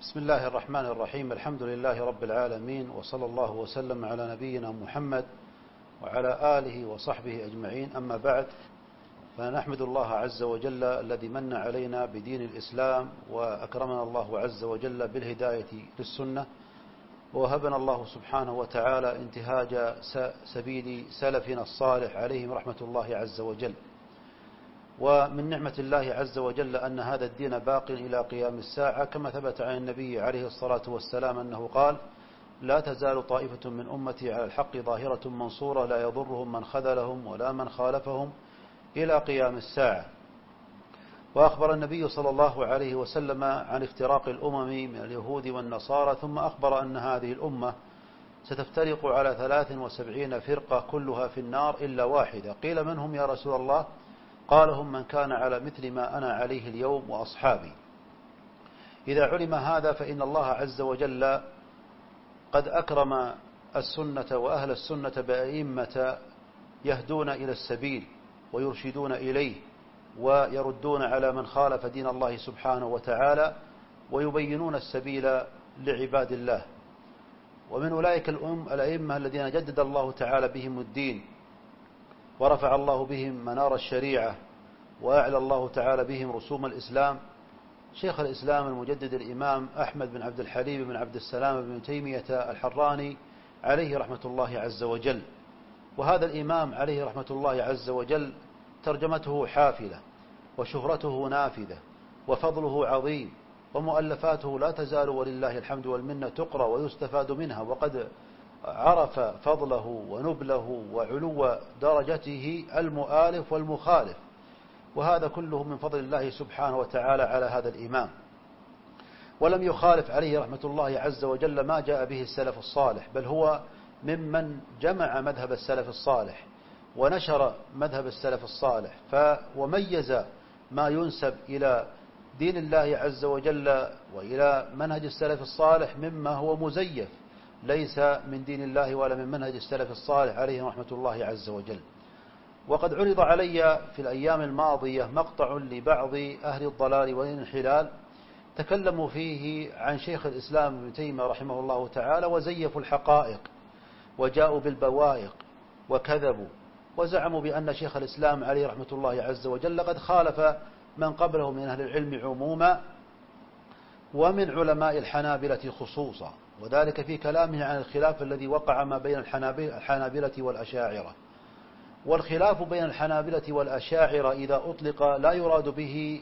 بسم الله الرحمن الرحيم. الحمد لله رب العالمين، وصلى الله وسلم على نبينا محمد وعلى آله وصحبه أجمعين. أما بعد، فنحمد الله عز وجل الذي من علينا بدين الإسلام، وأكرمنا الله عز وجل بالهداية للسنة، ووهبنا الله سبحانه وتعالى انتهاج سبيل سلفنا الصالح عليهم رحمة الله عز وجل. ومن نعمة الله عز وجل أن هذا الدين باق إلى قيام الساعة، كما ثبت عن النبي عليه الصلاة والسلام أنه قال: لا تزال طائفة من أمتي على الحق ظاهرة منصورة لا يضرهم من خذلهم ولا من خالفهم إلى قيام الساعة. وأخبر النبي صلى الله عليه وسلم عن افتراق الأمم من اليهود والنصارى، ثم أخبر أن هذه الأمة ستفترق على 73 فرقة كلها في النار إلا واحدة. قيل: من هم يا رسول الله؟ قال: هم من كان على مثل ما أنا عليه اليوم وأصحابي. إذا علم هذا فإن الله عز وجل قد أكرم السنة وأهل السنة بأئمة يهدون إلى السبيل ويرشدون إليه، ويردون على من خالف دين الله سبحانه وتعالى، ويبينون السبيل لعباد الله. ومن أولئك الأئمة الذين جدد الله تعالى بهم الدين، ورفع الله بهم منار الشريعة، وأعلى الله تعالى بهم رسوم الإسلام، شيخ الإسلام المجدد الإمام أحمد بن عبد الحليم بن عبد السلام بن تيمية الحراني عليه رحمة الله عز وجل. وهذا الإمام عليه رحمة الله عز وجل ترجمته حافلة، وشهرته نافذة، وفضله عظيم، ومؤلفاته لا تزال ولله الحمد والمنة تقرأ ويستفاد منها، وقد عرف فضله ونبله وعلو درجته المؤالف والمخالف، وهذا كله من فضل الله سبحانه وتعالى على هذا الإمام. ولم يخالف عليه رحمة الله عز وجل ما جاء به السلف الصالح، بل هو ممن جمع مذهب السلف الصالح ونشر مذهب السلف الصالح، وميز ما ينسب إلى دين الله عز وجل وإلى منهج السلف الصالح مما هو مزيف ليس من دين الله ولا من منهج السلف الصالح عليه رحمة الله عز وجل. وقد عرض علي في الأيام الماضية مقطع لبعض أهل الضلال والانحلال تكلموا فيه عن شيخ الإسلام ابن تيمية رحمه الله تعالى، وزيفوا الحقائق وجاءوا بالبوائق وكذبوا، وزعموا بأن شيخ الإسلام عليه رحمة الله عز وجل قد خالف من قبله من أهل العلم عموما، ومن علماء الحنابلة خصوصا، وذلك في كلامه عن الخلاف الذي وقع ما بين الحنابلة والأشاعرة. والخلاف بين الحنابلة والأشاعرة إذا أطلق لا يراد به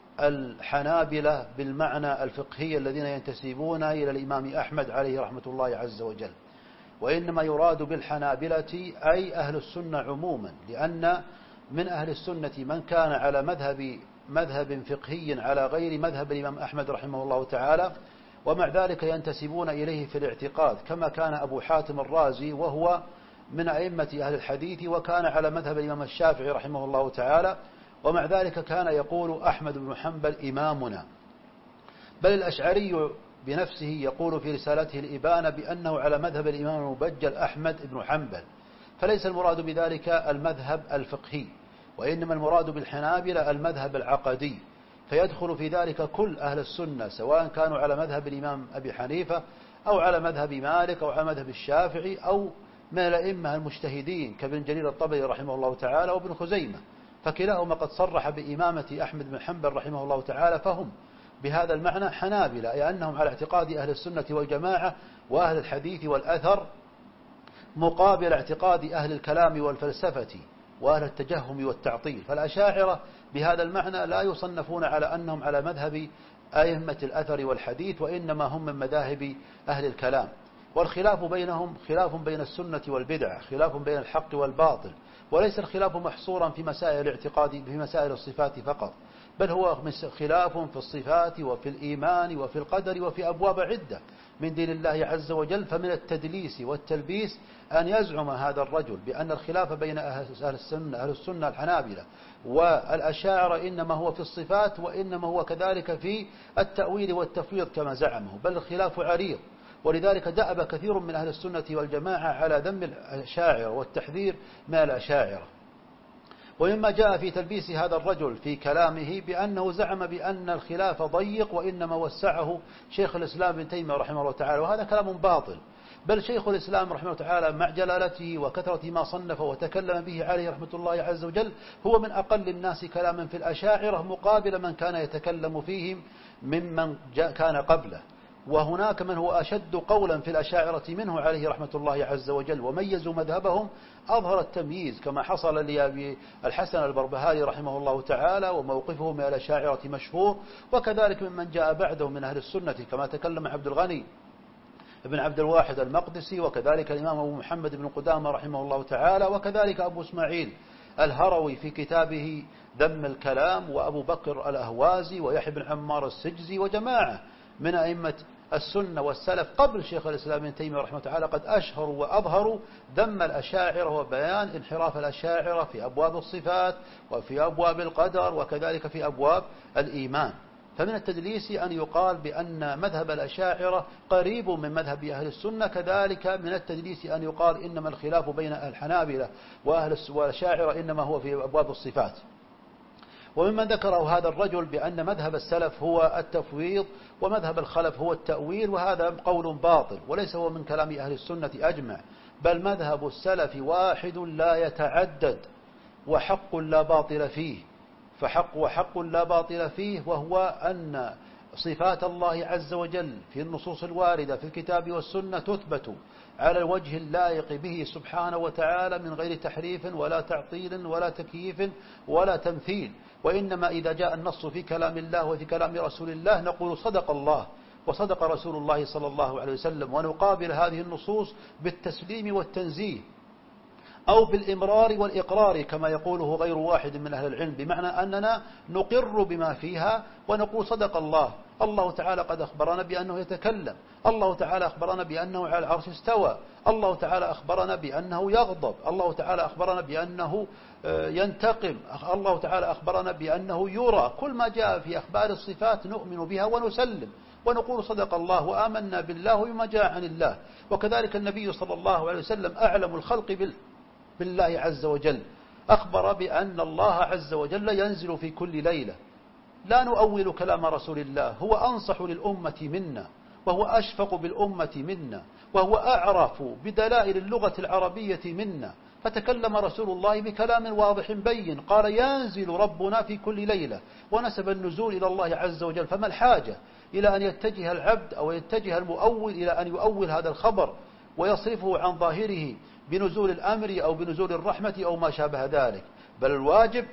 الحنابلة بالمعنى الفقهي الذين ينتسبون إلى الإمام أحمد عليه رحمة الله عز وجل، وإنما يراد بالحنابلة أي أهل السنة عموما، لأن من أهل السنة من كان على مذهب فقهي على غير مذهب الإمام أحمد رحمه الله تعالى، ومع ذلك ينتسبون إليه في الاعتقاد، كما كان أبو حاتم الرازي وهو من أئمة أهل الحديث، وكان على مذهب الإمام الشافعي رحمه الله تعالى، ومع ذلك كان يقول أحمد بن حنبل إمامنا. بل الأشعري بنفسه يقول في رسالته الإبانة بأنه على مذهب الإمام المبجل أحمد بن حنبل. فليس المراد بذلك المذهب الفقهي، وإنما المراد بالحنابلة المذهب العقدي، فيدخل في ذلك كل أهل السنة، سواء كانوا على مذهب الإمام أبي حنيفة أو على مذهب مالك أو على مذهب الشافعي أو من الأئمة المجتهدين كابن جرير الطبري رحمه الله تعالى وابن خزيمة، فكلاهما قد صرح بإمامة أحمد بن حنبل رحمه الله تعالى، فهم بهذا المعنى حنابلة، أي أنهم على اعتقاد أهل السنة والجماعة وأهل الحديث والأثر، مقابل اعتقاد أهل الكلام والفلسفة وأهل التجهم والتعطيل. فالأشاعرة بهذا المعنى لا يصنفون على أنهم على مذهب أئمة الأثر والحديث، وإنما هم من مذاهب أهل الكلام. والخلاف بينهم خلاف بين السنة والبدعة، خلاف بين الحق والباطل، وليس الخلاف محصورا في مسائل الاعتقاد في مسائل الصفات فقط، بل هو خلاف في الصفات وفي الإيمان وفي القدر وفي أبواب عدة من دين الله عز وجل. فمن التدليس والتلبيس أن يزعم هذا الرجل بأن الخلاف بين أهل السنة الحنابلة والأشاعرة إنما هو في الصفات، وإنما هو كذلك في التأويل والتفويض كما زعمه، بل الخلاف عريض. ولذلك دأب كثير من أهل السنة والجماعة على ذم الأشاعرة والتحذير من الأشاعرة. ومما جاء في تلبيس هذا الرجل في كلامه بأنه زعم بأن الخلاف ضيق وإنما وسعه شيخ الإسلام ابن تيمية رحمه الله تعالى، وهذا كلام باطل. بل شيخ الإسلام رحمه الله تعالى مع جلالته وكثرة ما صنف وتكلم به عليه رحمة الله عز وجل هو من أقل الناس كلاما في الأشاعرة مقابل من كان يتكلم فيهم ممن كان قبله. وهناك من هو أشد قولا في الأشاعرة منه عليه رحمة الله عز وجل، وميزوا مذهبهم أظهر التمييز كما حصل لأبي الحسن البربهاري رحمه الله تعالى، وموقفه من الأشاعرة مشهور. وكذلك ممن جاء بعده من أهل السنة كما تكلم عبد الغني ابن عبد الواحد المقدسي، وكذلك الإمام أبو محمد بن قدامة رحمه الله تعالى، وكذلك أبو إسماعيل الهروي في كتابه ذم الكلام، وأبو بكر الأهوازي، ويحيى بن عمار السجزي، وجماعة من أئمة السنة والسلف قبل شيخ الإسلام ابن تيمية رحمه الله تعالى قد أشهروا وأظهروا ذم الأشاعرة وبيان انحراف الأشاعرة في أبواب الصفات وفي أبواب القدر وكذلك في أبواب الإيمان. فمن التدليس أن يقال بأن مذهب الأشاعرة قريب من مذهب أهل السنة، كذلك من التدليس أن يقال إنما الخلاف بين الحنابلة والأشاعرة إنما هو في أبواب الصفات. وممن ذكره هذا الرجل بأن مذهب السلف هو التفويض ومذهب الخلف هو التأويل، وهذا قول باطل وليس هو من كلام أهل السنة أجمع، بل مذهب السلف واحد لا يتعدد وحق لا باطل فيه، وحق لا باطل فيه، وهو أن صفات الله عز وجل في النصوص الواردة في الكتاب والسنة تثبت على الوجه اللائق به سبحانه وتعالى من غير تحريف ولا تعطيل ولا تكييف ولا تمثيل. وإنما إذا جاء النص في كلام الله وفي كلام رسول الله نقول صدق الله وصدق رسول الله صلى الله عليه وسلم، ونقابل هذه النصوص بالتسليم والتنزيه أو بالإمرار والإقرار كما يقوله غير واحد من أهل العلم، بمعنى أننا نقر بما فيها ونقول صدق الله. الله تعالى قد أخبرنا بأنه يتكلم، الله تعالى أخبرنا بأنه على العرش استوى، الله تعالى أخبرنا بأنه يغضب، الله تعالى أخبرنا بأنه ينتقم، الله تعالى أخبرنا بأنه يرى. كل ما جاء في أخبار الصفات نؤمن بها ونسلم ونقول صدق الله وآمنا بالله وما جاء عن الله. وكذلك النبي صلى الله عليه وسلم أعلم الخلق بالله عز وجل، أخبر بأن الله عز وجل ينزل في كل ليلة. لا نؤول كلام رسول الله، هو أنصح للأمة منا وهو أشفق بالأمة منا وهو أعرف بدلائل اللغة العربية منا، فتكلم رسول الله بكلام واضح بين، قال ينزل ربنا في كل ليلة، ونسب النزول إلى الله عز وجل. فما الحاجة إلى أن يتجه العبد أو يتجه المؤول إلى أن يؤول هذا الخبر ويصرفه عن ظاهره بنزول الأمر أو بنزول الرحمة أو ما شابه ذلك؟ بل الواجب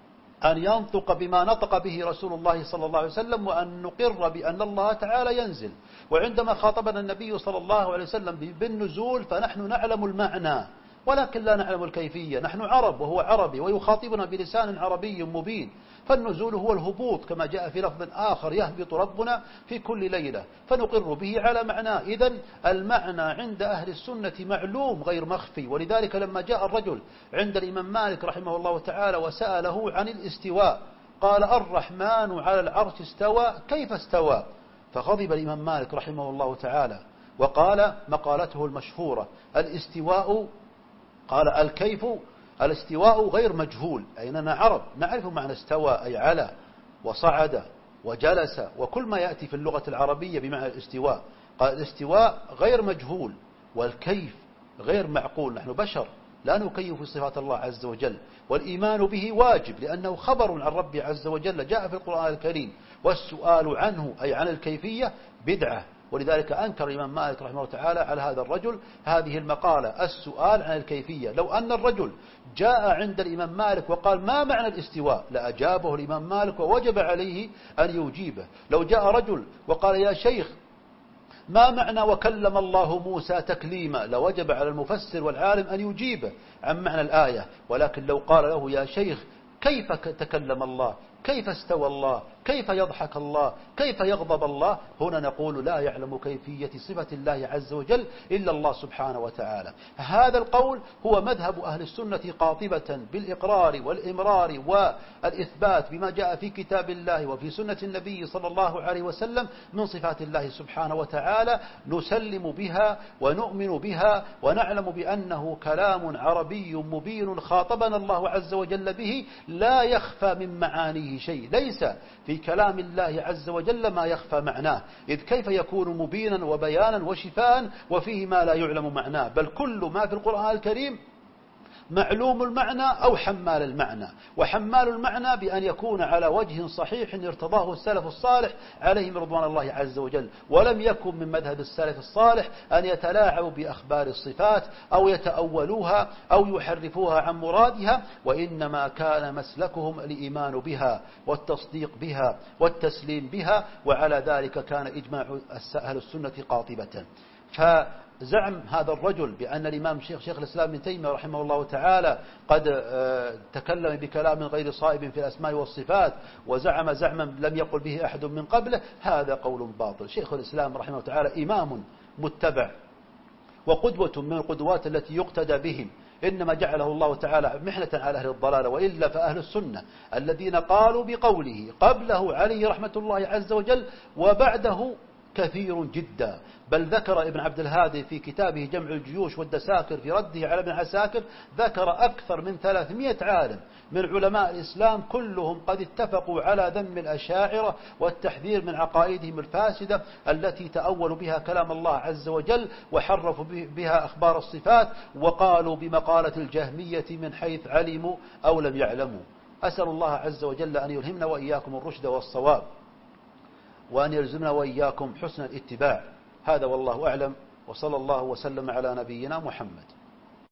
أن ينطق بما نطق به رسول الله صلى الله عليه وسلم، وأن نقر بأن الله تعالى ينزل. وعندما خاطبنا النبي صلى الله عليه وسلم بالنزول فنحن نعلم المعنى ولكن لا نعلم الكيفية، نحن عرب وهو عربي ويخاطبنا بلسان عربي مبين. فالنزول هو الهبوط كما جاء في لفظ آخر يهبط ربنا في كل ليلة، فنقر به على معناه. إذن المعنى عند أهل السنة معلوم غير مخفي. ولذلك لما جاء الرجل عند الإمام مالك رحمه الله تعالى وسأله عن الاستواء قال الرحمن على العرش استوى كيف استوى؟ فغضب الإمام مالك رحمه الله تعالى وقال مقالته المشهورة الاستواء، قال الكيف الاستواء غير مجهول، أي أننا عرب نعرف معنى استوى أي على وصعد وجلس وكل ما يأتي في اللغة العربية بمعنى الاستواء. قال الاستواء غير مجهول والكيف غير معقول، نحن بشر لا نكيف صفات الله عز وجل، والإيمان به واجب لأنه خبر عن ربي عز وجل جاء في القرآن الكريم، والسؤال عنه أي عن الكيفية بدعة. ولذلك أنكر الإمام مالك رحمه الله تعالى على هذا الرجل هذه المقالة السؤال عن الكيفية. لو أن الرجل جاء عند الإمام مالك وقال ما معنى الاستواء لأجابه الإمام مالك ووجب عليه أن يجيبه. لو جاء رجل وقال يا شيخ ما معنى وكلم الله موسى تكليما لوجب على المفسر والعالم أن يجيبه عن معنى الآية. ولكن لو قال له يا شيخ كيف تكلم الله كيف استوى الله، كيف يضحك الله، كيف يغضب الله. هنا نقول لا يعلم كيفية صفة الله عز وجل إلا الله سبحانه وتعالى. هذا القول هو مذهب أهل السنة قاطبة بالإقرار والإمرار والإثبات بما جاء في كتاب الله وفي سنة النبي صلى الله عليه وسلم من صفات الله سبحانه وتعالى. نسلم بها ونؤمن بها ونعلم بأنه كلام عربي مبين خاطبنا الله عز وجل به، لا يخفى من معانيه شيء. ليس في كلام الله عز وجل ما يخفى معناه، إذ كيف يكون مبينا وبيانا وشفاء وفيه ما لا يعلم معناه؟ بل كل ما في القرآن الكريم معلوم المعنى أو حمال المعنى. وحمال المعنى بأن يكون على وجه صحيح ارتضاه السلف الصالح عليهم رضوان الله عز وجل. ولم يكن من مذهب السلف الصالح أن يتلاعبوا بأخبار الصفات أو يتأولوها أو يحرفوها عن مرادها، وإنما كان مسلكهم الإيمان بها والتصديق بها والتسليم بها، وعلى ذلك كان إجماع أهل السنة قاطبة. فزعم هذا الرجل بأن الإمام شيخ الإسلام ابن تيمية رحمه الله تعالى قد تكلم بكلام غير صائب في الأسماء والصفات وزعم زعما لم يقل به أحد من قبله، هذا قول باطل. شيخ الإسلام رحمه الله تعالى إمام متبع وقدوة من القدوات التي يقتدى بهم، إنما جعله الله تعالى محنة على أهل الضلالة. وإلا فأهل السنة الذين قالوا بقوله قبله عليه رحمة الله عز وجل وبعده كثير جدا. بل ذكر ابن عبد الهادي في كتابه جمع الجيوش والدساكر في رده على ابن عساكر، ذكر أكثر من 300 عالم من علماء الإسلام كلهم قد اتفقوا على ذم الأشاعرة والتحذير من عقائدهم الفاسدة التي تأولوا بها كلام الله عز وجل وحرفوا بها أخبار الصفات، وقالوا بمقالة الجهمية من حيث علموا أو لم يعلموا. أسأل الله عز وجل أن يلهمنا وإياكم الرشد والصواب، وأن يلزمنا وإياكم حسن الاتباع. هذا والله أعلم، وصلى الله وسلم على نبينا محمد.